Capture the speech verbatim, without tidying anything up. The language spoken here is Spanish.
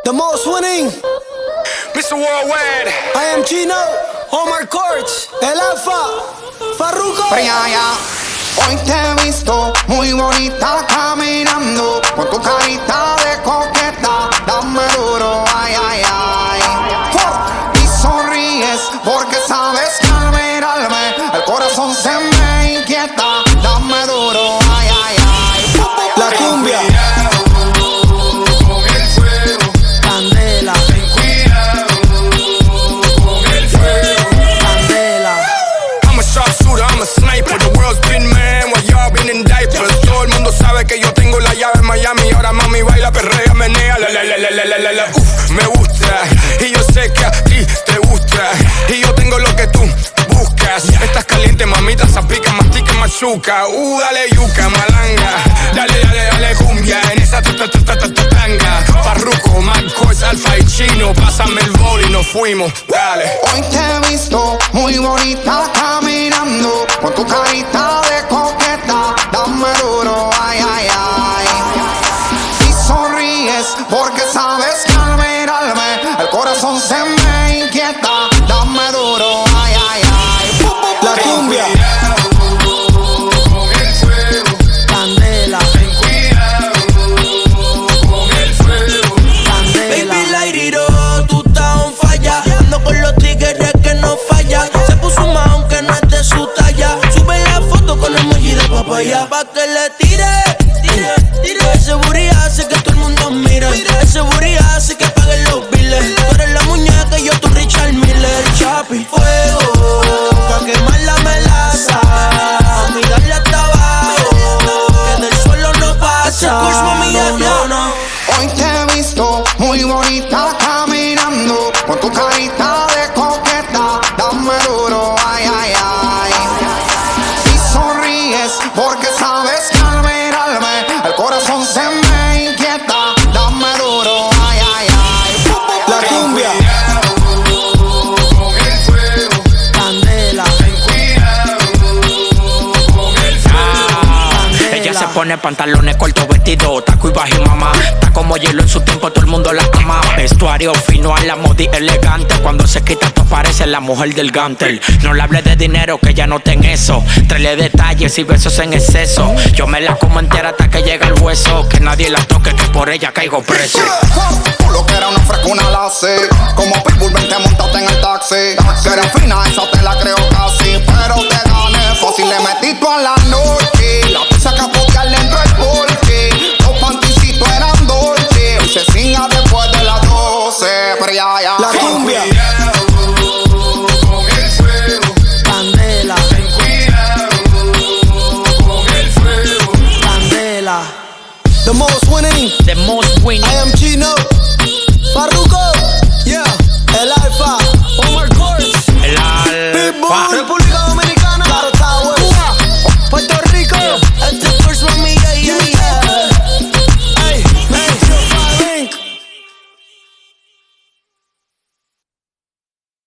The most winning mister Worldwide. I am Chino, Omar Courts, El Alfa, Farruko. Hoy te he visto muy bonita caminando, con tu carita de coqueta, dame duro, ay, ay, ay. Y sonríes porque sabes que al mirarme el corazón se me inquieta, dame duro, ay, ay, ay. La cumbia. Sabe que yo tengo la llave en Miami. Ahora mami baila, perrea, menea, la la la la la la la la. Uf, me gusta y yo sé que a ti te gusta y yo tengo lo que tú buscas. Estás caliente, mamita, zapica, mastica, machuca. Uh, dale yuca, malanga. Dale, dale, dale cumbia en esa tanga. Farruko, Marcos, Alfa y Chino. Pásame el bol y nos fuimos, dale. Hoy te he visto muy bonita caminando, con tu carita de coqueta, dame duro, ay, ay, ay. Y sonríes porque sabes que al mirarme el corazón se me inquieta, dame duro, ay, ay, ay. La cumbia. Con el fuego, Candela. ten cuidado con el fuego. Candela. Baby, la iriro, tú estás on falla. Ando con los tigres que no fallan. Se puso más aunque no es de su talla. Sube la foto con emoji de papaya pa' que le tire, tire, tire. Ese booty hace que todo el mundo mire. Ese booty hace que paguen los biles. Tú eres la muñeca y yo tu Richard Miller. Chapi, fuego, pa' quemar la melaza. Mami, dale hasta abajo, que del suelo no pasa. No, no, no. Hoy te he visto muy bonita caminando, con tu carita de coqueta, dame duro, ay, ay, ay. Y sonríes porque sabes que al mirarme el corazón se me inquieta, dame duro, ay, ay, ay. La cumbia. Con el fuego, Candela. ten cuidado con el fuego. Ella se pone pantalones cortos, vestido, taco y bajo y mamá. Está como hielo en su tiempo, todo el mundo la ama. Vestuario fino a la modi elegante. Cuando se quita esto parece la mujer del Gantel. No le hable de dinero que ya no ten eso. Tráele detalles y besos en exceso. Yo me la como entera hasta que llega el hueso. Que nadie la toque, que por ella caigo preso. Tú lo que era una frescuna la sé. Como Pitbull vente montate en el taxi. Que eres fina, esa te la creo casi. Pero te gané fácil, le metí tú a la noche. La pizza que apoyarle dentro del porche. Los panticitos eran dolce. Hoy se cinga después de las doce. Pero ya, ya. La